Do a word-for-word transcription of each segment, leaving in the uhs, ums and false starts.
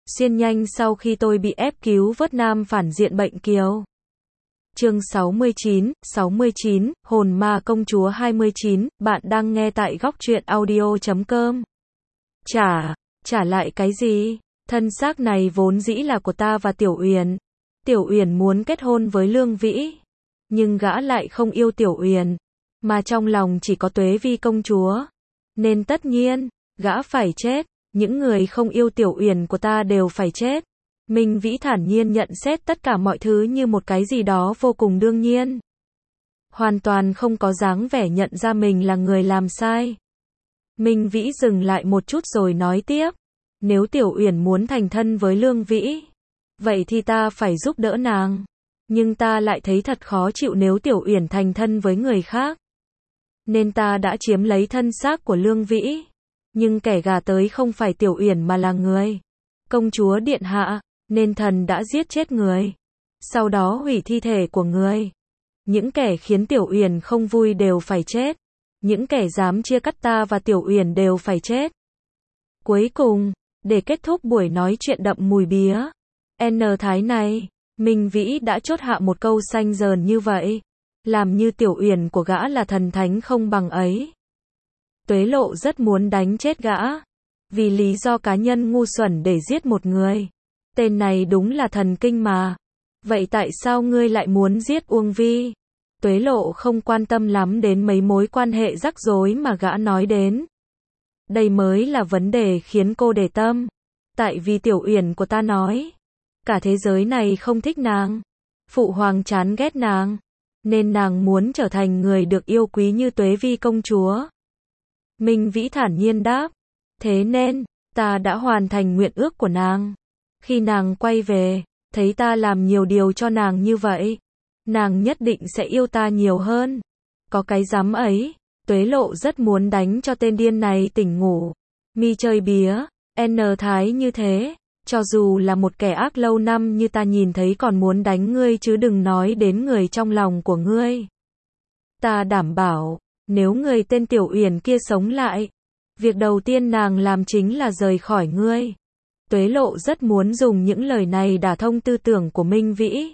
xuyên nhanh sau khi tôi bị ép cứu vớt nam phản diện bệnh kiều. Chương sáu mươi chín, sáu mươi chín, Hồn Ma Công Chúa hai mươi chín, bạn đang nghe tại góc truyện audio chấm com. Trả, trả lại cái gì? Thân xác này vốn dĩ là của ta và Tiểu Uyển. Tiểu Uyển muốn kết hôn với Lương Vĩ, nhưng gã lại không yêu Tiểu Uyển, mà trong lòng chỉ có Tuế Vi công chúa, nên tất nhiên, gã phải chết, những người không yêu Tiểu Uyển của ta đều phải chết. Minh Vĩ thản nhiên nhận xét tất cả mọi thứ như một cái gì đó vô cùng đương nhiên. Hoàn toàn không có dáng vẻ nhận ra mình là người làm sai. Minh Vĩ dừng lại một chút rồi nói tiếp. Nếu Tiểu Uyển muốn thành thân với Lương Vĩ, vậy thì ta phải giúp đỡ nàng. Nhưng ta lại thấy thật khó chịu nếu Tiểu Uyển thành thân với người khác. Nên ta đã chiếm lấy thân xác của Lương Vĩ. Nhưng kẻ gà tới không phải Tiểu Uyển mà là người. Công chúa điện hạ, nên thần đã giết chết người. Sau đó hủy thi thể của người. Những kẻ khiến Tiểu Uyển không vui đều phải chết. Những kẻ dám chia cắt ta và Tiểu Uyển đều phải chết. Cuối cùng, để kết thúc buổi nói chuyện đậm mùi bía N Thái này, Minh Vĩ đã chốt hạ một câu xanh dờn như vậy. Làm như Tiểu Uyển của gã là thần thánh không bằng ấy. Tuế Lộ rất muốn đánh chết gã. Vì lý do cá nhân ngu xuẩn để giết một người. Tên này đúng là thần kinh mà. Vậy tại sao ngươi lại muốn giết Uông Vi? Tuế Lộ không quan tâm lắm đến mấy mối quan hệ rắc rối mà gã nói đến. Đây mới là vấn đề khiến cô để tâm. Tại vì Tiểu Uyển của ta nói, cả thế giới này không thích nàng. Phụ hoàng chán ghét nàng. Nên nàng muốn trở thành người được yêu quý như Tuế Vi công chúa. Minh Vĩ thản nhiên đáp. Thế nên, ta đã hoàn thành nguyện ước của nàng. Khi nàng quay về, thấy ta làm nhiều điều cho nàng như vậy, nàng nhất định sẽ yêu ta nhiều hơn. Có cái dám ấy. Tuế Lộ rất muốn đánh cho tên điên này tỉnh ngủ. Mi chơi bía N Thái như thế, cho dù là một kẻ ác lâu năm như ta nhìn thấy còn muốn đánh ngươi chứ đừng nói đến người trong lòng của ngươi. Ta đảm bảo, nếu người tên Tiểu Uyển kia sống lại, việc đầu tiên nàng làm chính là rời khỏi ngươi. Tuế Lộ rất muốn dùng những lời này đả thông tư tưởng của Minh Vĩ.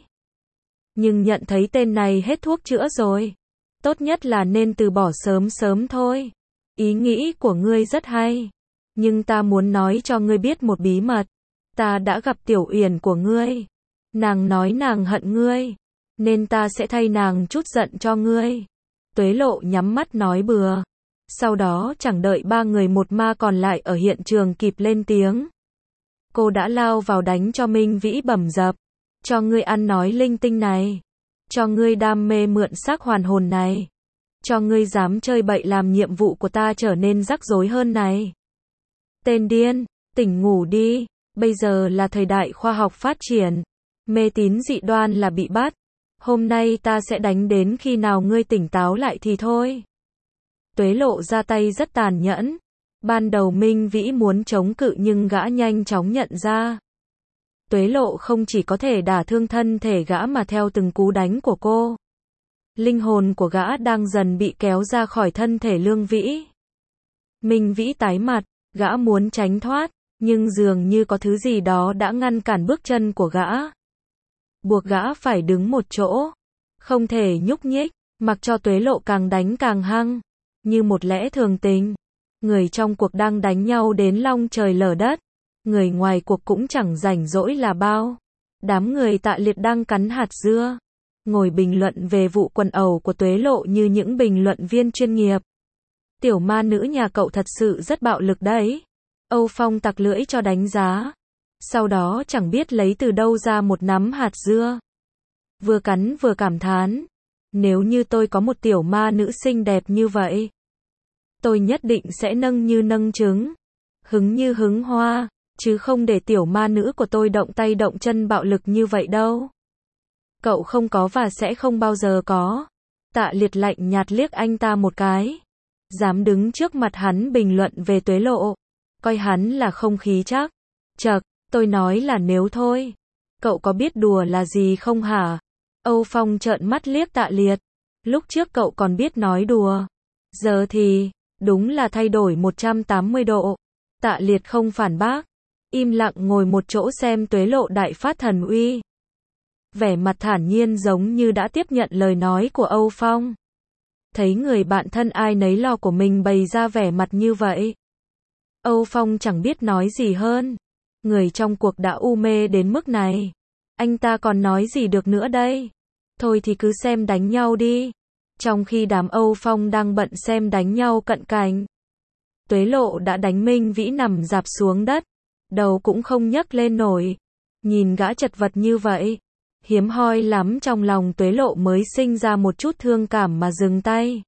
Nhưng nhận thấy tên này hết thuốc chữa rồi. Tốt nhất là nên từ bỏ sớm sớm thôi. Ý nghĩ của ngươi rất hay. Nhưng ta muốn nói cho ngươi biết một bí mật. Ta đã gặp Tiểu Uyển của ngươi. Nàng nói nàng hận ngươi. Nên ta sẽ thay nàng chút giận cho ngươi. Tuế Lộ nhắm mắt nói bừa. Sau đó chẳng đợi ba người một ma còn lại ở hiện trường kịp lên tiếng. Cô đã lao vào đánh cho Minh Vĩ bầm dập. Cho ngươi ăn nói linh tinh này. Cho ngươi đam mê mượn xác hoàn hồn này. Cho ngươi dám chơi bậy làm nhiệm vụ của ta trở nên rắc rối hơn này. Tên điên, tỉnh ngủ đi. Bây giờ là thời đại khoa học phát triển. Mê tín dị đoan là bị bắt. Hôm nay ta sẽ đánh đến khi nào ngươi tỉnh táo lại thì thôi. Tuế Lộ ra tay rất tàn nhẫn. Ban đầu Minh Vĩ muốn chống cự nhưng gã nhanh chóng nhận ra. Tuế Lộ không chỉ có thể đả thương thân thể gã mà theo từng cú đánh của cô. Linh hồn của gã đang dần bị kéo ra khỏi thân thể Lương Vĩ. Minh Vĩ tái mặt, gã muốn tránh thoát, nhưng dường như có thứ gì đó đã ngăn cản bước chân của gã. Buộc gã phải đứng một chỗ, không thể nhúc nhích, mặc cho Tuế Lộ càng đánh càng hăng, như một lẽ thường tình. Người trong cuộc đang đánh nhau đến long trời lở đất. Người ngoài cuộc cũng chẳng rảnh rỗi là bao. Đám người Tạ Liệt đang cắn hạt dưa, ngồi bình luận về vụ quần ẩu của Tuế Lộ như những bình luận viên chuyên nghiệp. Tiểu ma nữ nhà cậu thật sự rất bạo lực đấy. Âu Phong tặc lưỡi cho đánh giá. Sau đó chẳng biết lấy từ đâu ra một nắm hạt dưa. Vừa cắn vừa cảm thán. Nếu như tôi có một tiểu ma nữ xinh đẹp như vậy, tôi nhất định sẽ nâng như nâng trứng, hứng như hứng hoa. Chứ không để tiểu ma nữ của tôi động tay động chân bạo lực như vậy đâu. Cậu không có và sẽ không bao giờ có. Tạ Liệt lạnh nhạt liếc anh ta một cái. Dám đứng trước mặt hắn bình luận về Tuế Lộ. Coi hắn là không khí chắc. Chậc, tôi nói là nếu thôi. Cậu có biết đùa là gì không hả? Âu Phong trợn mắt liếc Tạ Liệt. Lúc trước cậu còn biết nói đùa. Giờ thì, đúng là thay đổi một trăm tám mươi độ. Tạ Liệt không phản bác. im lặng ngồi một chỗ xem Tuế Lộ đại phát thần uy. Vẻ mặt thản nhiên giống như đã tiếp nhận lời nói của Âu Phong. Thấy người bạn thân ai nấy lo của mình bày ra vẻ mặt như vậy. Âu Phong chẳng biết nói gì hơn. Người trong cuộc đã u mê đến mức này. Anh ta còn nói gì được nữa đây? Thôi thì cứ xem đánh nhau đi. Trong khi đám Âu Phong đang bận xem đánh nhau cận cảnh, Tuế Lộ đã đánh Minh Vĩ nằm rạp xuống đất. Đầu cũng không nhấc lên nổi. Nhìn gã chật vật như vậy. Hiếm hoi lắm trong lòng Tuế Lộ mới sinh ra một chút thương cảm mà dừng tay.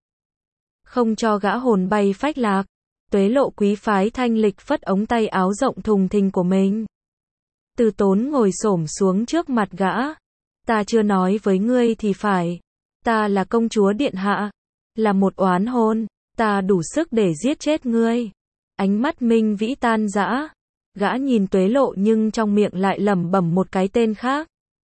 Không cho gã hồn bay phách lạc. Tuế Lộ quý phái thanh lịch phất ống tay áo rộng thùng thình của mình. Từ Tốn ngồi xổm xuống trước mặt gã. Ta chưa nói với ngươi thì phải. Ta là công chúa điện hạ. Là một oán hồn. Ta đủ sức để giết chết ngươi. Ánh mắt Minh Vĩ tan rã. Gã nhìn Tuế Lộ nhưng trong miệng lại lẩm bẩm một cái tên khác.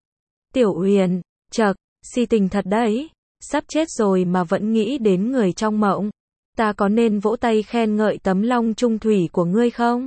Tiểu Uyển, chậc, si tình thật đấy. Sắp chết rồi mà vẫn nghĩ đến người trong mộng. Ta có nên vỗ tay khen ngợi tấm long trung thủy của ngươi không?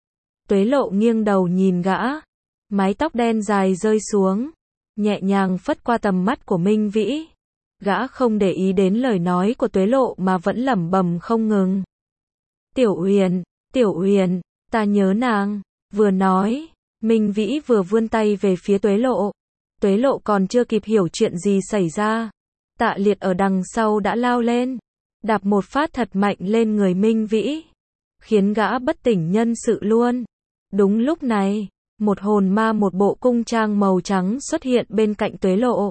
Tuế Lộ nghiêng đầu nhìn gã. Mái tóc đen dài rơi xuống. Nhẹ nhàng phất qua tầm mắt của Minh Vĩ. Gã không để ý đến lời nói của Tuế Lộ mà vẫn lẩm bẩm không ngừng. Tiểu Uyển, Tiểu Uyển, ta nhớ nàng. Vừa nói, Minh Vĩ vừa vươn tay về phía Tuế Lộ. Tuế Lộ còn chưa kịp hiểu chuyện gì xảy ra. Tạ Liệt ở đằng sau đã lao lên. Đạp một phát thật mạnh lên người Minh Vĩ. Khiến gã bất tỉnh nhân sự luôn. Đúng lúc này, một hồn ma một bộ cung trang màu trắng xuất hiện bên cạnh Tuế Lộ.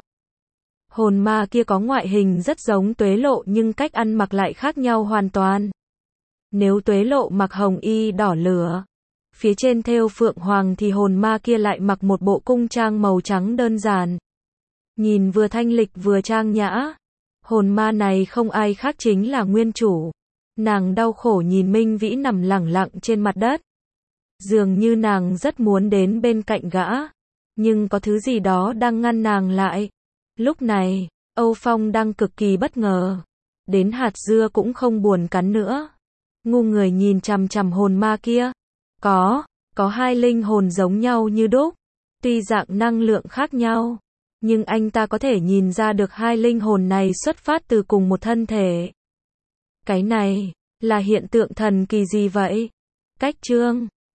Hồn ma kia có ngoại hình rất giống Tuế Lộ nhưng cách ăn mặc lại khác nhau hoàn toàn. Nếu Tuế Lộ mặc hồng y đỏ lửa, phía trên thêu phượng hoàng thì hồn ma kia lại mặc một bộ cung trang màu trắng đơn giản. Nhìn vừa thanh lịch vừa trang nhã. Hồn ma này không ai khác chính là nguyên chủ. Nàng đau khổ nhìn Minh Vĩ nằm lẳng lặng trên mặt đất. Dường như nàng rất muốn đến bên cạnh gã. Nhưng có thứ gì đó đang ngăn nàng lại. Lúc này, Âu Phong đang cực kỳ bất ngờ. Đến hạt dưa cũng không buồn cắn nữa. Ngu người nhìn chằm chằm hồn ma kia. Có, có hai linh hồn giống nhau như đúc. Tuy dạng năng lượng khác nhau. Nhưng anh ta có thể nhìn ra được hai linh hồn này xuất phát từ cùng một thân thể. Cái này, là hiện tượng thần kỳ gì vậy? Cách chương